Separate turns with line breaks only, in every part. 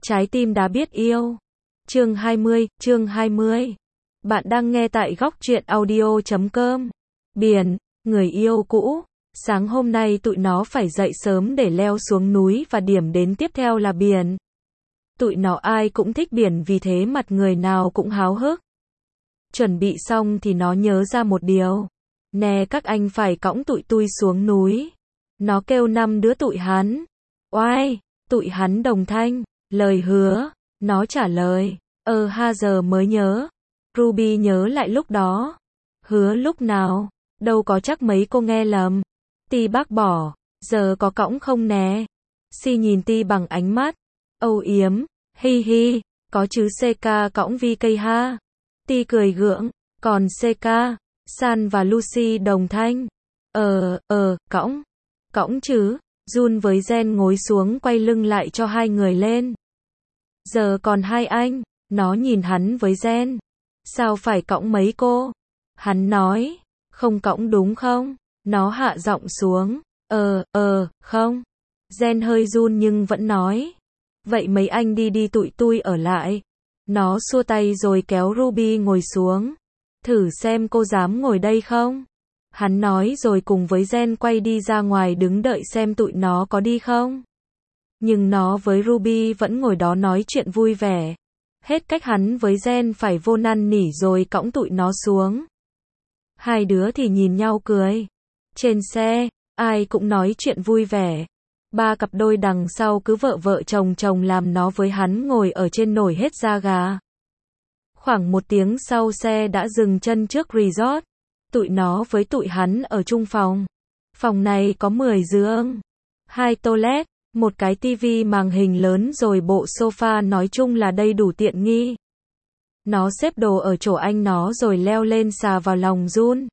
Trái tim đã biết yêu. Chương 20. Bạn đang nghe tại góc truyện audio.com. Biển, người yêu cũ. Sáng hôm nay tụi nó phải dậy sớm để leo xuống núi và điểm đến tiếp theo là biển. Tụi nó ai cũng thích biển vì thế mặt người nào cũng háo hức. Chuẩn bị xong thì nó nhớ ra một điều. Nè các anh phải cõng tụi tui xuống núi. Nó kêu 5 đứa tụi hắn. Oai, tụi hắn đồng thanh. Lời hứa, nó trả lời. Ha giờ mới nhớ. Ruby nhớ lại lúc đó. Hứa lúc nào? Đâu có chắc mấy cô nghe lầm. Ti bác bỏ. Giờ có cõng không nè? Si nhìn Ti bằng ánh mắt âu yếm. Hi hi, có chứ CK cõng VK ha. Ti cười gượng. Còn CK, San và Lucy đồng thanh. Cõng. Cõng chứ. Jun với Jen ngồi xuống quay lưng lại cho hai người lên. Giờ còn hai anh. Nó nhìn hắn với Jen. Sao phải cõng mấy cô? Hắn nói. Không cõng đúng không? Nó hạ giọng xuống. Không. Jen hơi run nhưng vẫn nói. Vậy mấy anh đi tụi tui ở lại. Nó xua tay rồi kéo Ruby ngồi xuống. Thử xem cô dám ngồi đây không? Hắn nói rồi cùng với Jen quay đi ra ngoài đứng đợi xem tụi nó có đi không. Nhưng nó với Ruby vẫn ngồi đó nói chuyện vui vẻ. Hết cách hắn với Jen phải vô năn nỉ rồi cõng tụi nó xuống. Hai đứa thì nhìn nhau cười. Trên xe, ai cũng nói chuyện vui vẻ. Ba cặp đôi đằng sau cứ vợ chồng làm nó với hắn ngồi ở trên nổi hết da gà. Khoảng 1 tiếng sau xe đã dừng chân trước resort. Tụi nó với tụi hắn ở chung phòng. Phòng này có 10 giường, 2 toilet, một cái tivi màn hình lớn rồi bộ sofa, nói chung là đầy đủ tiện nghi. Nó xếp đồ ở chỗ anh nó rồi leo lên xà vào lòng Jun.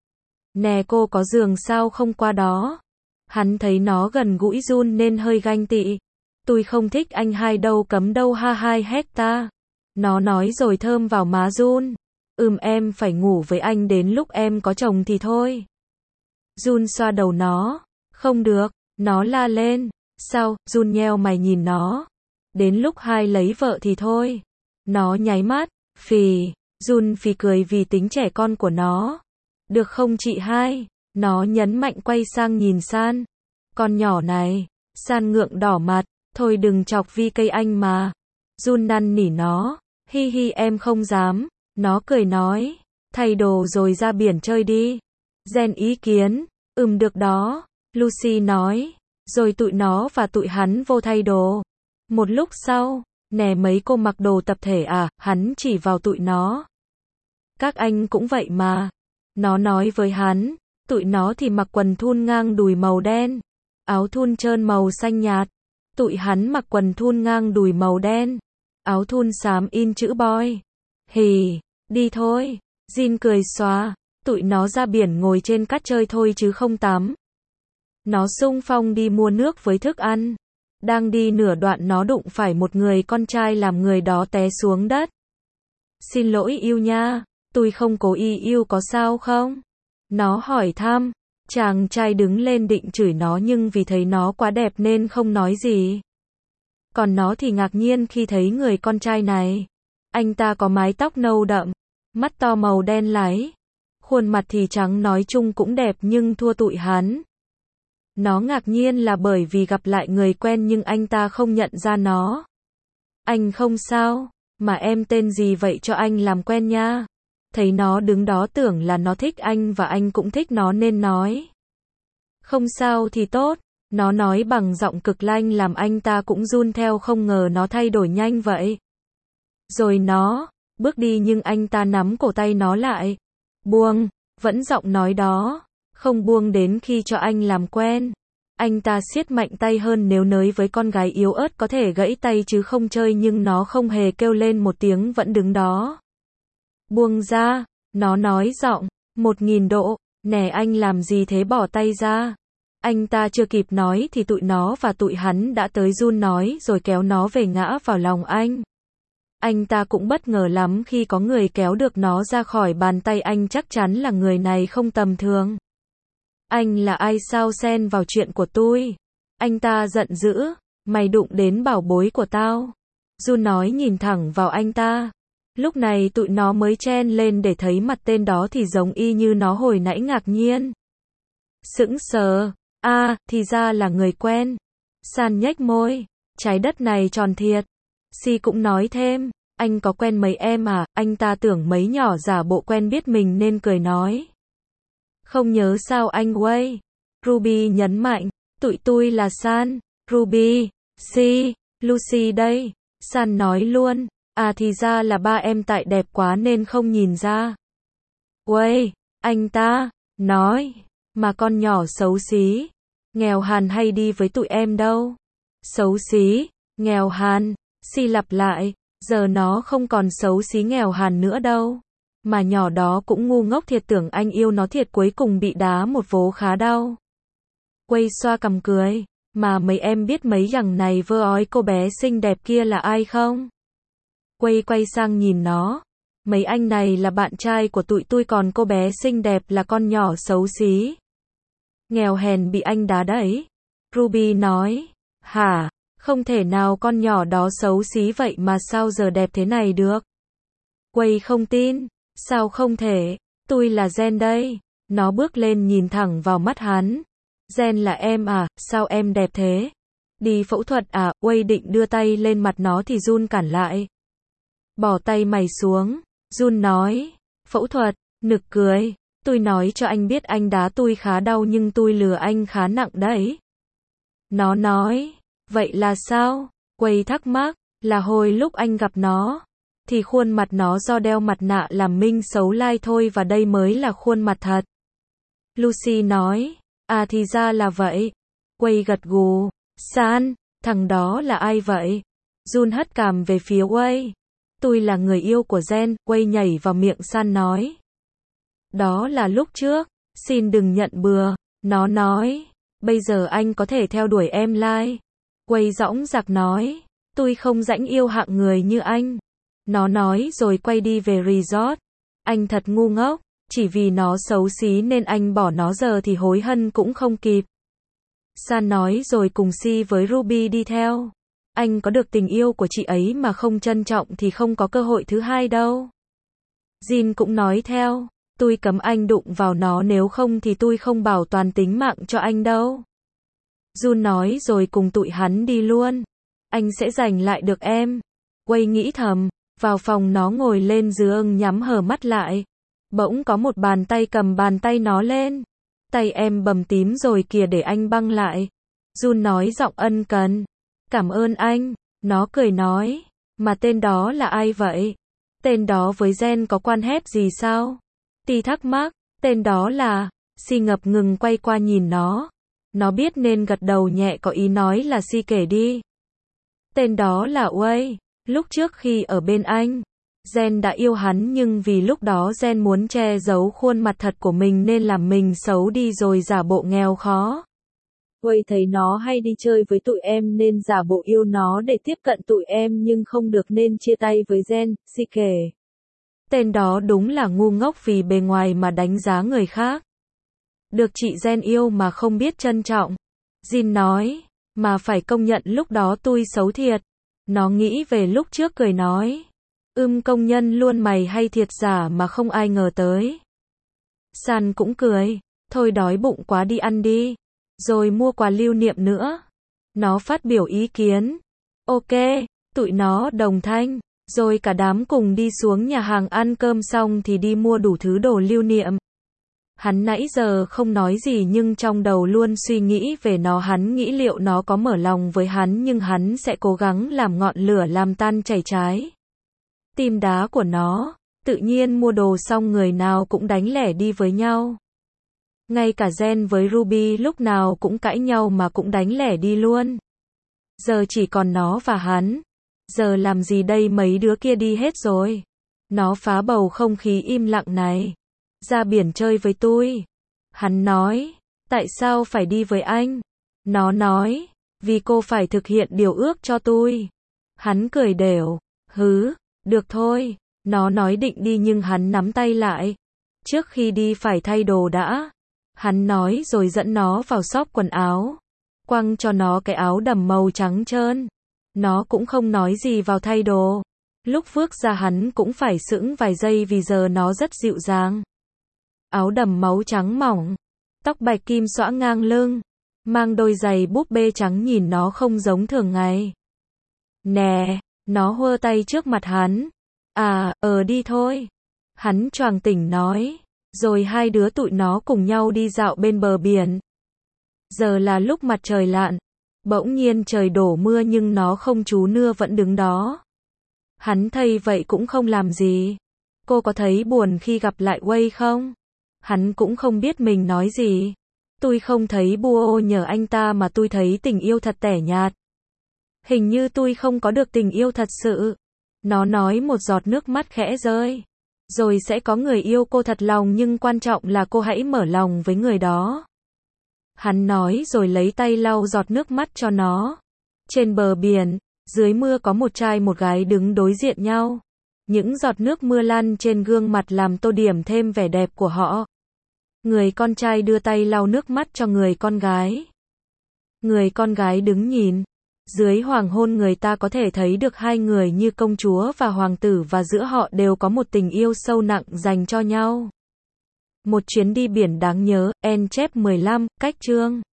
Nè cô có giường sao không qua đó? Hắn thấy nó gần gũi Jun nên hơi ganh tị. Tôi không thích anh hai đâu cấm đâu ha, 2 hecta. Nó nói rồi thơm vào má Jun. Em phải ngủ với anh đến lúc em có chồng thì thôi. Jun xoa đầu nó. Không được, nó la lên. Sao? Jun nheo mày nhìn nó. Đến lúc hai lấy vợ thì thôi. Nó nháy mắt. Phì. Jun phì cười vì tính trẻ con của nó. Được không chị hai? Nó nhấn mạnh quay sang nhìn San. Con nhỏ này. San ngượng đỏ mặt. Thôi đừng chọc vi cây anh mà. Jun năn nỉ nó. Hi hi em không dám. Nó cười nói. Thay đồ rồi ra biển chơi đi. Jen ý kiến. Được đó. Lucy nói. Rồi tụi nó và tụi hắn vô thay đồ. Một lúc sau. Nè mấy cô mặc đồ tập thể à? Hắn chỉ vào tụi nó. Các anh cũng vậy mà. Nó nói với hắn. Tụi nó thì mặc quần thun ngang đùi màu đen. Áo thun trơn màu xanh nhạt. Tụi hắn mặc quần thun ngang đùi màu đen. Áo thun xám in chữ boy. Hì, đi thôi. Jin cười xóa. Tụi nó ra biển ngồi trên cát chơi thôi chứ không tắm. Nó xung phong đi mua nước với thức ăn. Đang đi nửa đoạn nó đụng phải một người con trai làm người đó té xuống đất. Xin lỗi yêu nha, tôi không cố ý yêu có sao không? Nó hỏi thăm. Chàng trai đứng lên định chửi nó nhưng vì thấy nó quá đẹp nên không nói gì. Còn nó thì ngạc nhiên khi thấy người con trai này. Anh ta có mái tóc nâu đậm, mắt to màu đen láy. Khuôn mặt thì trắng nói chung cũng đẹp nhưng thua tụi hắn. Nó ngạc nhiên là bởi vì gặp lại người quen nhưng anh ta không nhận ra nó. Anh không sao, mà em tên gì vậy cho anh làm quen nha. Thấy nó đứng đó tưởng là nó thích anh và anh cũng thích nó nên nói. Không sao thì tốt, nó nói bằng giọng cực lanh làm anh ta cũng run theo, không ngờ nó thay đổi nhanh vậy. Rồi nó bước đi nhưng anh ta nắm cổ tay nó lại. Buông, vẫn giọng nói đó. Không buông đến khi cho anh làm quen. Anh ta siết mạnh tay hơn, nếu nới với con gái yếu ớt có thể gãy tay chứ không chơi, nhưng nó không hề kêu lên một tiếng, vẫn đứng đó. Buông ra, nó nói giọng 1000 độ, nè anh làm gì thế, bỏ tay ra. Anh ta chưa kịp nói thì tụi nó và tụi hắn đã tới. Jun nói rồi kéo nó về ngã vào lòng anh. Anh ta cũng bất ngờ lắm khi có người kéo được nó ra khỏi bàn tay anh, chắc chắn là người này không tầm thường. Anh là ai sao xen vào chuyện của tôi? Anh ta giận dữ. Mày đụng đến bảo bối của tao. Jun nói nhìn thẳng vào anh ta. Lúc này tụi nó mới chen lên để thấy mặt tên đó thì giống y như nó hồi nãy ngạc nhiên. Sững sờ, thì ra là người quen. San nhếch môi, trái đất này tròn thiệt. Si cũng nói thêm, anh có quen mấy em à, anh ta tưởng mấy nhỏ giả bộ quen biết mình nên cười nói. Không nhớ sao anh Wei. Ruby nhấn mạnh, tụi tôi là San, Ruby, Si, Lucy đây. San nói luôn, thì ra là ba em tại đẹp quá nên không nhìn ra. Wei, anh ta, nói, mà con nhỏ xấu xí, nghèo hàn hay đi với tụi em đâu. Xấu xí, nghèo hàn, Si lặp lại, giờ nó không còn xấu xí nghèo hàn nữa đâu. Mà nhỏ đó cũng ngu ngốc thiệt, tưởng anh yêu nó thiệt, cuối cùng bị đá một vố khá đau. Quay xoa cằm cười, mà mấy em biết mấy thằng này vơ ói cô bé xinh đẹp kia là ai không? Quay sang nhìn nó, mấy anh này là bạn trai của tụi tôi, còn cô bé xinh đẹp là con nhỏ xấu xí nghèo hèn bị anh đá đấy. Ruby nói, hả, không thể nào, con nhỏ đó xấu xí vậy mà sao giờ đẹp thế này được? Quay không tin, sao không thể, tôi là Jen đây. Nó bước lên nhìn thẳng vào mắt hắn. Jen là em à, sao em đẹp thế? Đi phẫu thuật à? Wei định đưa tay lên mặt nó thì Jun cản lại. Bỏ tay mày xuống. Jun nói, phẫu thuật, nực cười. Tôi nói cho anh biết anh đá tôi khá đau nhưng tôi lừa anh khá nặng đấy. Nó nói, vậy là sao? Wei thắc mắc, là hồi lúc anh gặp nó, thì khuôn mặt nó do đeo mặt nạ làm minh xấu lai thôi, và đây mới là khuôn mặt thật. Lucy nói, thì ra là vậy. Wei gật gù, San, thằng đó là ai vậy? Jun hất cằm về phía Wei. Tôi là người yêu của Jen. Wei nhảy vào miệng San nói. Đó là lúc trước, xin đừng nhận bừa. Nó nói, bây giờ anh có thể theo đuổi em lai. Wei dõng dạc nói, tôi không rãnh yêu hạng người như anh. Nó nói rồi quay đi về resort. Anh thật ngu ngốc, chỉ vì nó xấu xí nên anh bỏ nó, giờ thì hối hận cũng không kịp. San nói rồi cùng Si với Ruby đi theo. Anh có được tình yêu của chị ấy mà không trân trọng thì không có cơ hội thứ hai đâu. Jin cũng nói theo, tôi cấm anh đụng vào nó, nếu không thì tôi không bảo toàn tính mạng cho anh đâu. Jun nói rồi cùng tụi hắn đi luôn. Anh sẽ giành lại được em. Wei nghĩ thầm, vào phòng nó ngồi lên giường nhắm hờ mắt lại. Bỗng có một bàn tay cầm bàn tay nó lên. Tay em bầm tím rồi kìa, để anh băng lại. Jun nói giọng ân cần. Cảm ơn anh. Nó cười nói, mà tên đó là ai vậy? Tên đó với Jen có quan hệ gì sao? Ti thắc mắc, tên đó là... Si ngập ngừng quay qua nhìn nó. Nó biết nên gật đầu nhẹ, có ý nói là Si kể đi. Tên đó là Wei. Lúc trước khi ở bên anh, Jen đã yêu hắn, nhưng vì lúc đó Jen muốn che giấu khuôn mặt thật của mình nên làm mình xấu đi rồi giả bộ nghèo khó. Wei thấy nó hay đi chơi với tụi em nên giả bộ yêu nó để tiếp cận tụi em, nhưng không được nên chia tay với Jen. Si kể. Tên đó đúng là ngu ngốc, vì bề ngoài mà đánh giá người khác. Được chị Jen yêu mà không biết trân trọng. Jin nói, mà phải công nhận lúc đó tôi xấu thiệt. Nó nghĩ về lúc trước cười nói, công nhân luôn, mày hay thiệt giả mà không ai ngờ tới. San cũng cười, thôi đói bụng quá đi ăn đi, rồi mua quà lưu niệm nữa. Nó phát biểu ý kiến. Ok, tụi nó đồng thanh, rồi cả đám cùng đi xuống nhà hàng ăn cơm, xong thì đi mua đủ thứ đồ lưu niệm. Hắn nãy giờ không nói gì nhưng trong đầu luôn suy nghĩ về nó. Hắn nghĩ liệu nó có mở lòng với hắn, nhưng hắn sẽ cố gắng làm ngọn lửa làm tan chảy trái tim đá của nó. Tự nhiên mua đồ xong người nào cũng đánh lẻ đi với nhau. Ngay cả Jen với Ruby lúc nào cũng cãi nhau mà cũng đánh lẻ đi luôn. Giờ chỉ còn nó và hắn. Giờ làm gì đây, mấy đứa kia đi hết rồi. Nó phá bầu không khí im lặng này. Ra biển chơi với tôi. Hắn nói, tại sao phải đi với anh? Nó nói, vì cô phải thực hiện điều ước cho tôi. Hắn cười đều, được thôi. Nó nói định đi nhưng hắn nắm tay lại. Trước khi đi phải thay đồ đã. Hắn nói rồi dẫn nó vào shop quần áo. Quăng cho nó cái áo đầm màu trắng trơn. Nó cũng không nói gì vào thay đồ. Lúc vước ra hắn cũng phải sững vài giây vì giờ nó rất dịu dàng. Áo đầm máu trắng mỏng, tóc bạch kim xõa ngang lưng, mang đôi giày búp bê trắng nhìn nó không giống thường ngày. Nè, nó hơ tay trước mặt hắn. Đi thôi. Hắn choàng tỉnh nói. Rồi hai đứa tụi nó cùng nhau đi dạo bên bờ biển. Giờ là lúc mặt trời lặn. Bỗng nhiên trời đổ mưa nhưng nó không trú nưa vẫn đứng đó. Hắn thấy vậy cũng không làm gì. Cô có thấy buồn khi gặp lại Wei không? Hắn cũng không biết mình nói gì. Tôi không thấy Buô nhờ anh ta mà tôi thấy tình yêu thật tẻ nhạt. Hình như tôi không có được tình yêu thật sự. Nó nói một giọt nước mắt khẽ rơi. Rồi sẽ có người yêu cô thật lòng nhưng quan trọng là cô hãy mở lòng với người đó. Hắn nói rồi lấy tay lau giọt nước mắt cho nó. Trên bờ biển, dưới mưa có một trai một gái đứng đối diện nhau. Những giọt nước mưa lăn trên gương mặt làm tô điểm thêm vẻ đẹp của họ. Người con trai đưa tay lau nước mắt cho người con gái. Người con gái đứng nhìn. Dưới hoàng hôn người ta có thể thấy được hai người như công chúa và hoàng tử và giữa họ đều có một tình yêu sâu nặng dành cho nhau. Một chuyến đi biển đáng nhớ, En chép 15, cách chương